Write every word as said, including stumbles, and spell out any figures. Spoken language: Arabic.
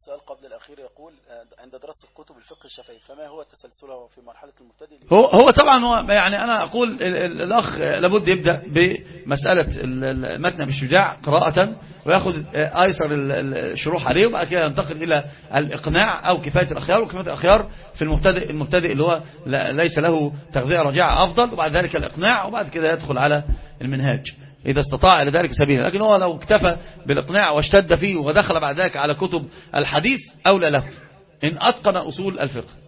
السؤال قبل الأخير يقول عند دراسة كتب الفقه الشافعي فما هو تسلسله في مرحلة المبتدئ؟ هو هو طبعا هو يعني أنا أقول ال- ال- الأخ لابد يبدأ بمسألة المتن بالشجاع قراءة، ويأخذ أيسر ال- الشروح عليه، وبعد كده ينتقل إلى الإقناع أو كفاية الأخيار. وكفاية الأخيار في المبتدئ المبتدئ اللي هو لا- ليس له تغذية رجاعة أفضل، وبعد ذلك الإقناع، وبعد كده يدخل على المنهاج إذا استطاع إلى ذلك سبيلا. لكن هو لو اكتفى بالإقناع واشتد فيه ودخل بعد ذلك على كتب الحديث أولى له إن أتقن أصول الفقه.